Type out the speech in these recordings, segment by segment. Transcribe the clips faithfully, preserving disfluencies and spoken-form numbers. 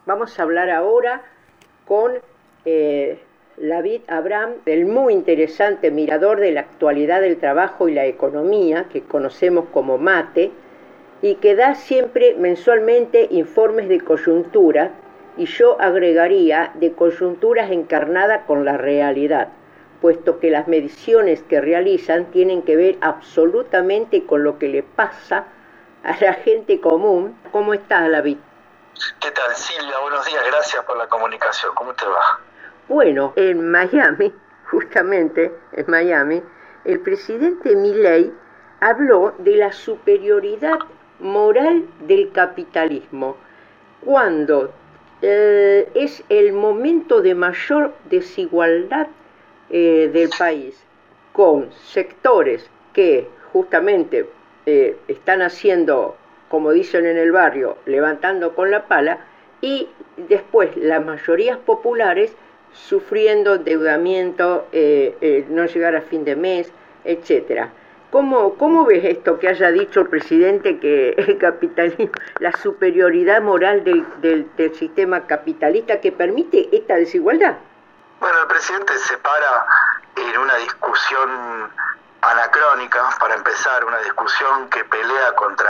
Vamos a hablar ahora con eh, David Abraham, el muy interesante mirador de la actualidad del trabajo y la economía, que conocemos como MATE, y que da siempre mensualmente informes de coyuntura, y yo agregaría de coyunturas encarnada con la realidad, puesto que las mediciones que realizan tienen que ver absolutamente con lo que le pasa a la gente común. ¿Cómo estás, David? ¿Qué tal, Silvia? Buenos días, gracias por la comunicación. ¿Cómo te va? Bueno, en Miami, justamente en Miami, el presidente Milei habló de la superioridad moral del capitalismo cuando eh, es el momento de mayor desigualdad eh, del país, con sectores que justamente eh, están haciendo, como dicen en el barrio, levantando con la pala, y después las mayorías populares sufriendo endeudamiento, eh, eh, no llegar a fin de mes, etcétera. ¿Cómo, ¿Cómo ves esto que haya dicho el presidente, que el capitalismo, la superioridad moral del, del, del sistema capitalista que permite esta desigualdad? Bueno, el presidente se para en una discusión anacrónica, para empezar, una discusión que pelea contra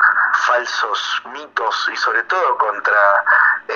falsos mitos y sobre todo contra,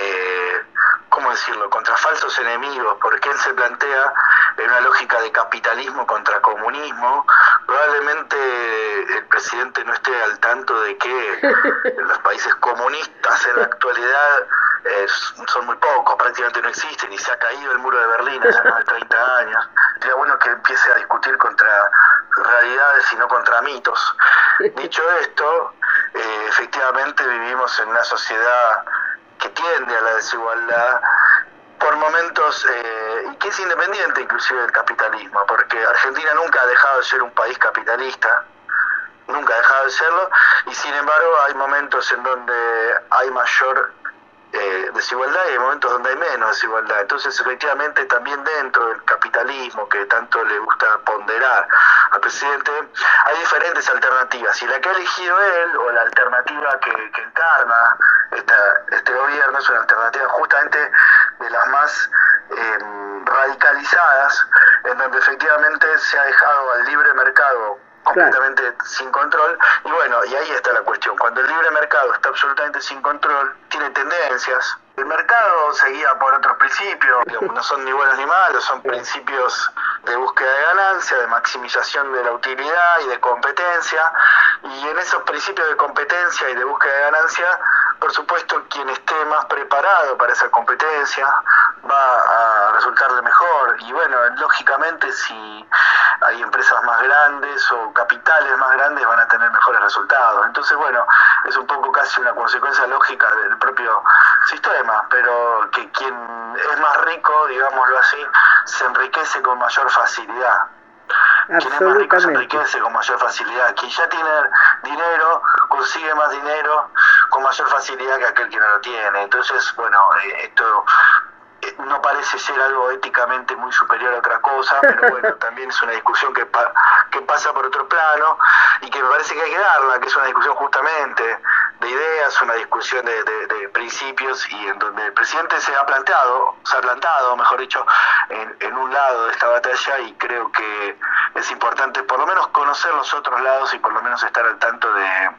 eh, ¿cómo decirlo?, contra falsos enemigos, porque él se plantea en una lógica de capitalismo contra comunismo. Probablemente el presidente no esté al tanto de que los países comunistas en la actualidad eh, son muy pocos, prácticamente no existen, y se ha caído el muro de Berlín hace más de treinta años. Sería bueno que empiece a discutir contra realidades y no contra mitos. Dicho esto, eh, efectivamente vivimos en una sociedad que tiende a la desigualdad por momentos, eh, y que es independiente inclusive del capitalismo, porque Argentina nunca ha dejado de ser un país capitalista, nunca ha dejado de serlo, y sin embargo hay momentos en donde hay mayor eh, desigualdad y hay momentos donde hay menos desigualdad. Entonces, efectivamente, también dentro del capitalismo que tanto le gusta ponderar al presidente, hay diferentes alternativas, y la que ha elegido él, o la alternativa que, que encarna esta, este gobierno, es una alternativa justamente de las más eh, radicalizadas, en donde efectivamente se ha dejado al libre mercado completamente claro, sin control. Y bueno, y ahí está la cuestión. Cuando el libre mercado está absolutamente sin control, tiene tendencias. El mercado se guía por otros principios, digamos, no son ni buenos ni malos, son principios de búsqueda de ganancia, de maximización de la utilidad y de competencia. Y en esos principios de competencia y de búsqueda de ganancia, por supuesto, quien esté más preparado para esa competencia va a resultarle mejor. Y bueno, lógicamente, si hay empresas más grandes o capitales más grandes, van a tener mejores resultados. Entonces, bueno, es un poco casi una consecuencia lógica del propio sistema, pero que quien es más rico, digámoslo así, se enriquece con mayor facilidad. Quien es más rico se enriquece con mayor facilidad. Quien ya tiene dinero consigue más dinero con mayor facilidad que aquel que no lo tiene. Entonces, bueno, eh, esto no parece ser algo éticamente muy superior a otra cosa, pero bueno, también es una discusión que, pa que pasa por otro plano, y que me parece que hay que darla, que es una discusión justamente de ideas, una discusión de, de, de principios, y en donde el presidente se ha planteado, se ha plantado, mejor dicho, en, en un lado de esta batalla, y creo que es importante por lo menos conocer los otros lados y por lo menos estar al tanto de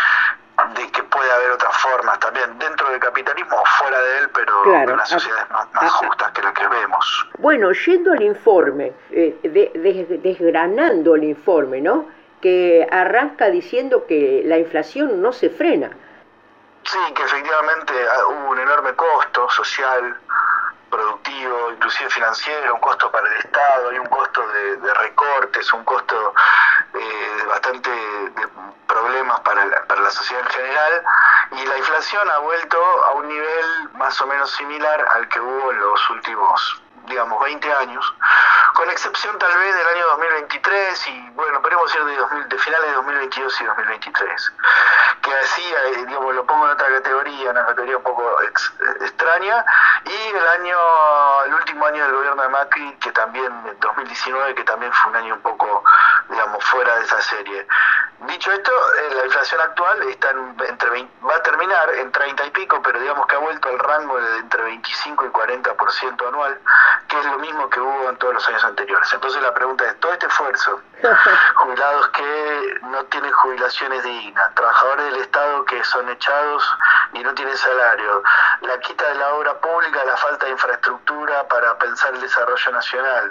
de que puede haber otras formas también dentro del capitalismo o fuera de él, pero claro, en las sociedades más, más justas que las que vemos. Bueno, yendo al informe, eh, de, de, desgranando el informe, ¿no?, que arranca diciendo que la inflación no se frena. Sí, que efectivamente hubo un enorme costo social, productivo, inclusive financiero, un costo para el Estado, hay un costo de, de recortes, un costo eh, bastante de problemas para la, para la sociedad en general, y la inflación ha vuelto a un nivel más o menos similar al que hubo en los últimos, digamos, veinte años, con excepción tal vez del año dos mil veintitrés y, bueno, podemos decir de, dos mil, de finales de dos mil veintidós y dos mil veintitrés, que así, eh, digamos, lo pongo en otra categoría, una categoría un poco ex, extraña, y el año, el último año del gobierno de Macri, que también, dos mil diecinueve, que también fue un año un poco, digamos, fuera de esa serie. Dicho esto, eh, la inflación actual está en, entre veinte, va a terminar en treinta y pico, pero digamos que ha vuelto al rango de entre veinticinco y cuarenta por ciento anual, que es lo mismo que hubo en todos los años anteriores. Entonces la pregunta es, todo este esfuerzo, jubilados que no tienen jubilaciones dignas, trabajadores del Estado que son echados y no tienen salario, la quita de la obra pública, la falta de infraestructura para pensar el desarrollo nacional,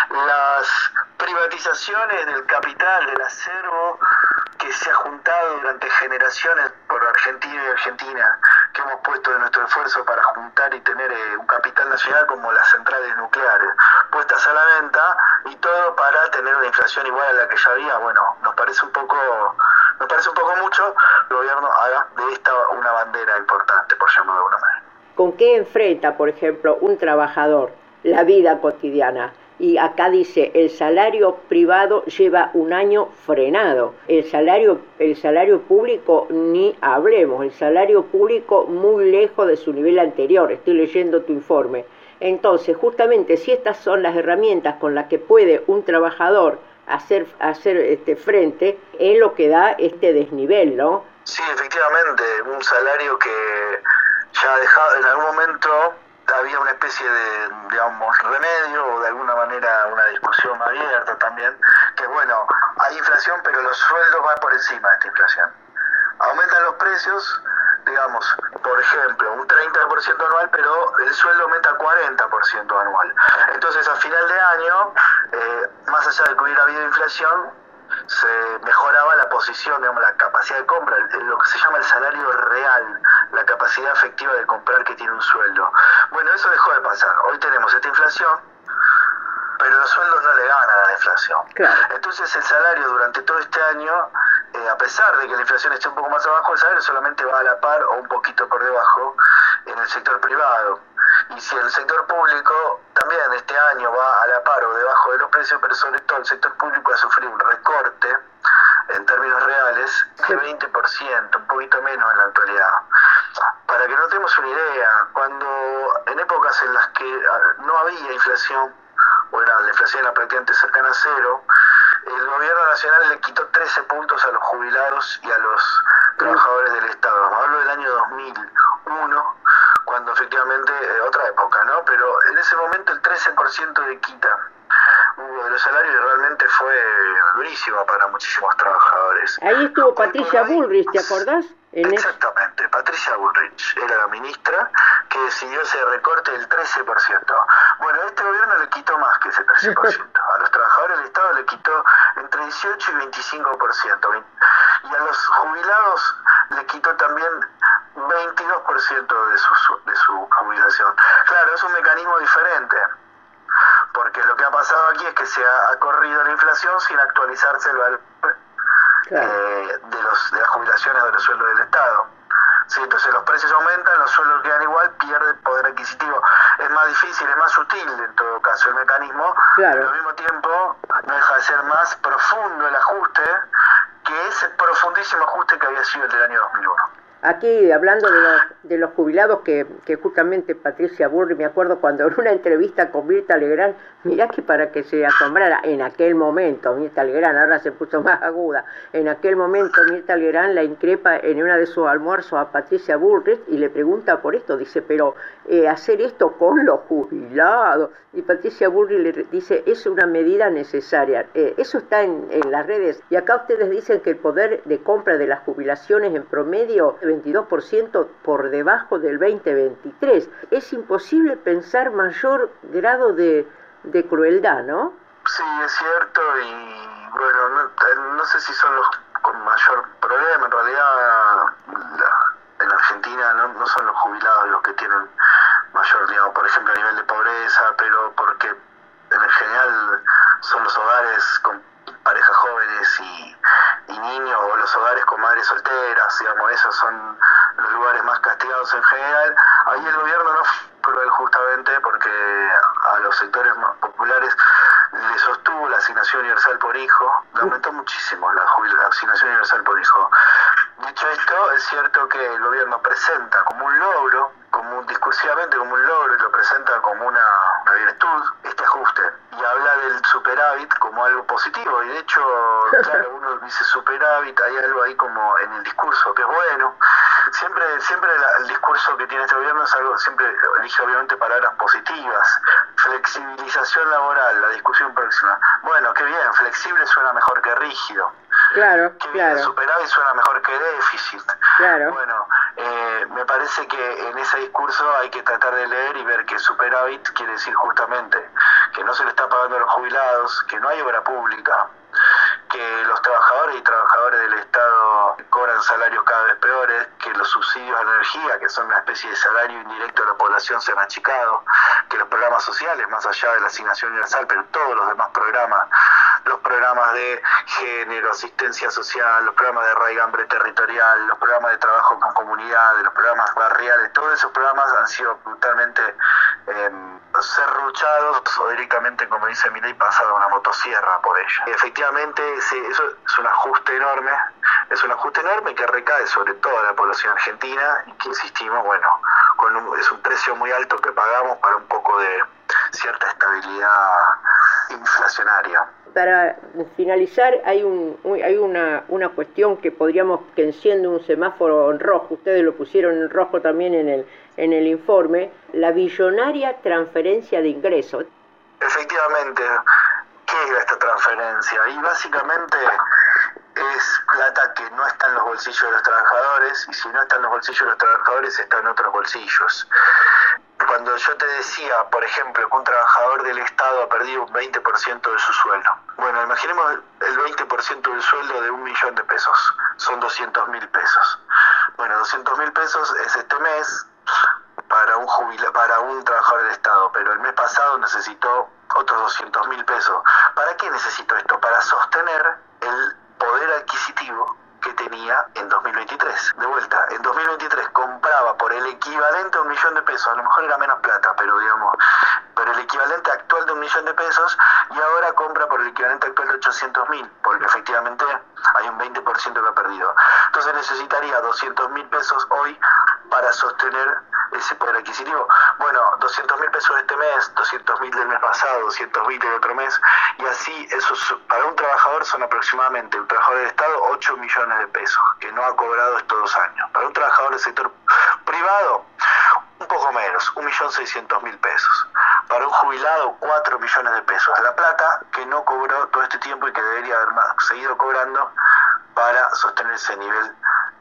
las privatizaciones del capital, del acervo que se ha juntado durante generaciones por Argentina y Argentina, que hemos puesto de nuestro esfuerzo para juntar y tener eh, un capital nacional como las centrales nucleares, puestas a la venta, y todo para tener una inflación igual a la que ya había. Bueno, nos parece un poco, nos parece un poco mucho, el gobierno haga de esta una bandera importante, por llamarlo de alguna manera. ¿Con qué enfrenta, por ejemplo, un trabajador la vida cotidiana? Y acá dice, el salario privado lleva un año frenado. El salario, el salario público, ni hablemos. El salario público muy lejos de su nivel anterior. Estoy leyendo tu informe. Entonces, justamente, si estas son las herramientas con las que puede un trabajador hacer, hacer este frente, es lo que da este desnivel, ¿no? Sí, efectivamente. Un salario que ya ha dejado en algún momento... había una especie de, digamos, remedio o de alguna manera una discusión abierta también, que bueno, hay inflación pero los sueldos van por encima de esta inflación. Aumentan los precios, digamos, por ejemplo, un treinta por ciento anual, pero el sueldo aumenta cuarenta por ciento anual. Entonces a final de año, eh, más allá de que hubiera habido inflación, se mejoraba la posición, digamos, la capacidad de compra, lo que se llama el salario real, la capacidad efectiva de comprar que tiene un sueldo. Bueno, eso dejó de pasar. Hoy tenemos esta inflación, pero los sueldos no le ganan a la inflación. Claro. Entonces el salario durante todo este año, eh, a pesar de que la inflación esté un poco más abajo, el salario solamente va a la par o un poquito por debajo en el sector privado. Y si el sector público también este año va a la par o debajo de los precios, pero sobre todo el sector público ha sufrido un recorte en términos reales de veinte por ciento, un poquito menos en la actualidad. Para que nos demos una idea, cuando en épocas en las que no había inflación, o era, la inflación era prácticamente cercana a cero, el gobierno nacional le quitó trece puntos a los jubilados y a los trabajadores del Estado. Hablo del año dos mil uno, cuando efectivamente, eh, otra época, ¿no? Pero en ese momento el trece por ciento de quita hubo de los salarios realmente fue durísimo para muchísimos trabajadores. Ahí estuvo Patricia Bullrich, ¿te acordás? En Exactamente, el... Patricia Bullrich era la ministra que decidió ese recorte del trece por ciento. Bueno, este gobierno le quitó más que ese trece por ciento. A los trabajadores del Estado le quitó entre dieciocho y veinticinco por ciento. Y a los jubilados le quitó también veintidós por ciento de su, de su jubilación. Claro, es un mecanismo diferente, porque lo que ha pasado aquí es que se ha, ha corrido la inflación sin actualizarse el valor claro. eh, de, los, de las jubilaciones o de los sueldos del Estado. Sí, entonces los precios aumentan, los sueldos quedan igual, pierde poder adquisitivo. Es más difícil, es más sutil en todo caso el mecanismo, claro. Pero al mismo tiempo no deja de ser más profundo el ajuste que ese profundísimo ajuste que había sido el del año dos mil uno. Aquí, hablando de los, de los jubilados, que, que justamente Patricia Bullrich, me acuerdo cuando en una entrevista con Mirta Legrand, mirá que para que se asombrara, en aquel momento, Mirta Legrand, ahora se puso más aguda, en aquel momento Mirta Legrand la increpa en una de sus almuerzos a Patricia Bullrich y le pregunta por esto, dice, pero eh, hacer esto con los jubilados, y Patricia Bullrich le dice, es una medida necesaria, eh, eso está en, en las redes, y acá ustedes dicen que el poder de compra de las jubilaciones en promedio veintidós por ciento por debajo del veinte veintitrés. Es imposible pensar mayor grado de, de crueldad, ¿no? Sí, es cierto, y bueno, no, no sé si son los con mayor problema. En realidad, la, en Argentina no, no son los jubilados los que tienen mayor, digamos, por ejemplo, a nivel de pobreza, pero porque en general son los hogares con parejas jóvenes y, y niños, o los hogares con madres solteras, digamos, esos son los lugares más castigados en general. Ahí el gobierno no fue cruel justamente porque a los sectores más populares le sostuvo la asignación universal por hijo, le aumentó muchísimo la, la asignación universal por hijo. Dicho esto, es cierto que el gobierno presenta como un logro, como un, discursivamente como un logro, y lo presenta como una, una virtud, este ajuste, y habla del, superávit como algo positivo, y de hecho, claro, uno dice superávit, hay algo ahí como en el discurso que es bueno. Siempre siempre la, el discurso que tiene este gobierno es algo, siempre elige obviamente palabras positivas. Flexibilización laboral, la discusión próxima. Bueno, qué bien, flexible suena mejor que rígido. Claro, qué claro. bien, superávit suena mejor que déficit. Claro. Bueno, eh, me parece que en ese discurso hay que tratar de leer y ver que superávit quiere decir justamente que no se le está pagando a los jubilados, que no hay obra pública, que los trabajadores y trabajadores del Estado cobran salarios cada vez peores, que los subsidios a la energía, que son una especie de salario indirecto a la población, se han achicado, que los programas sociales, más allá de la asignación universal, pero todos los demás programas, los programas de género, asistencia social, los programas de raigambre territorial, los programas de trabajo con comunidades, los programas barriales, todos esos programas han sido brutalmente eh, serruchados o directamente, como dice Milei, pasada una motosierra por ella. Y efectivamente, sí, eso es un ajuste enorme, es un ajuste enorme que recae sobre toda la población argentina y que, insistimos, bueno, con un, es un precio muy alto que pagamos para un poco de cierta estabilidad inflacionaria. Para finalizar, hay un hay una, una cuestión que podríamos, que enciende un semáforo en rojo, ustedes lo pusieron en rojo también en el, en el informe, la billonaria transferencia de ingresos. Efectivamente, ¿qué es esta transferencia? Y básicamente es plata que no está en los bolsillos de los trabajadores, y si no está en los bolsillos de los trabajadores, está en otros bolsillos. Cuando yo te decía, por ejemplo, que un trabajador del Estado ha perdido un veinte por ciento de su sueldo. Bueno, imaginemos el veinte por ciento del sueldo de un millón de pesos. Son doscientos mil pesos. Bueno, doscientos mil pesos es este mes para un jubila, para un trabajador del Estado, pero el mes pasado necesitó otros doscientos mil pesos. ¿Para qué necesito esto? Para sostener el poder adquisitivo que tenía en dos mil veintitrés. De vuelta, en dos mil veintitrés compraba por el equivalente a un millón de pesos, a lo mejor era menos plata, pero digamos, pero el equivalente actual de un millón de pesos, y ahora compra por el equivalente actual de ochocientos mil, porque efectivamente hay un veinte por ciento que ha perdido. Entonces necesitaría doscientos mil pesos hoy para sostener ese poder adquisitivo. Bueno, doscientos mil pesos este mes, doscientos mil del mes pasado, doscientos mil del otro mes, y así, eso para un trabajador son aproximadamente, un trabajador del Estado, ocho millones de pesos, que no ha cobrado estos dos años. Para un trabajador del sector privado, un poco menos, un millón seiscientos mil pesos. Para un jubilado, cuatro millones de pesos. La plata que no cobró todo este tiempo y que debería haber seguido cobrando para sostener ese nivel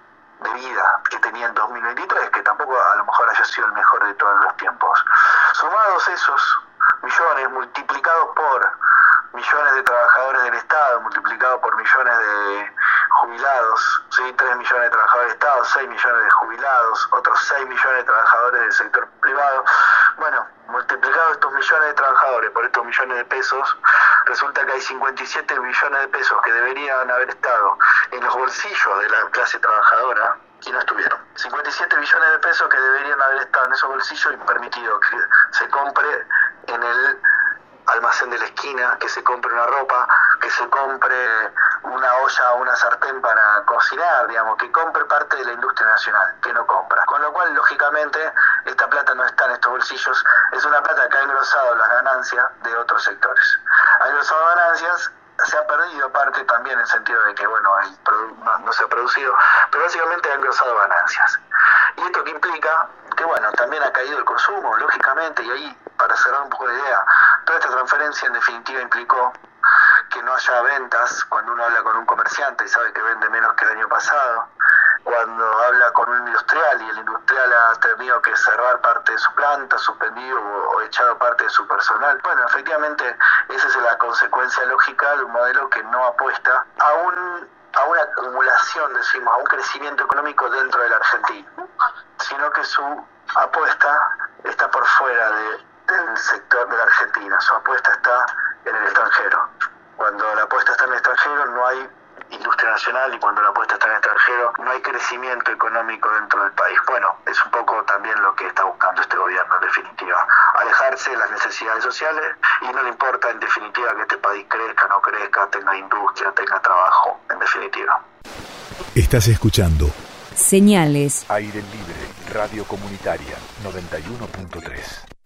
de vida que tenía en dos mil veintitrés, que tampoco a lo mejor haya sido el mejor de todos los tiempos. Sumados esos millones, multiplicados por millones de trabajadores del Estado, multiplicado por millones de jubilados, ¿sí? tres millones de trabajadores del Estado, seis millones de jubilados, otros seis millones de trabajadores del sector privado. Bueno, multiplicados estos millones de trabajadores por estos millones de pesos, resulta que hay cincuenta y siete billones de pesos que deberían haber estado en los bolsillos de la clase trabajadora y no estuvieron. cincuenta y siete billones de pesos que deberían haber estado en esos bolsillos y permitido que se compre en el almacén de la esquina, que se compre una ropa, que se compre una olla o una sartén para cocinar, digamos, que compre parte de la industria nacional, que no compra. Con lo cual, lógicamente, esta plata no está en estos bolsillos, es una plata que ha engrosado las ganancias de otros sectores. Ha engrosado ganancias, se ha perdido parte también en el sentido de que, bueno, el no, no se ha producido, pero básicamente ha engrosado ganancias. ¿Y esto qué implica? Que, bueno, también ha caído el consumo, lógicamente, y ahí, para cerrar un poco la idea, toda esta transferencia en definitiva implicó que no haya ventas cuando uno habla con un comerciante y sabe que vende menos que el año pasado, cuando habla con un industrial y el industrial ha tenido que cerrar parte de su planta, suspendido o, o echado parte de su personal. Bueno, efectivamente, esa es la consecuencia lógica de un modelo que no apuesta a un a una acumulación, decimos, a un crecimiento económico dentro de la Argentina, sino que su apuesta está por fuera de, del sector de la Argentina, su apuesta está en el extranjero. Cuando la apuesta está en el extranjero no hay industria nacional, y cuando la apuesta está en el extranjero no hay crecimiento económico dentro del país. Bueno, es un poco también lo que está buscando este gobierno, en definitiva, alejarse de las necesidades sociales, y no le importa en definitiva que este país crezca, no crezca, tenga industria, tenga trabajo, en definitiva. Estás escuchando Señales. Aire Libre, Radio Comunitaria noventa y uno punto tres.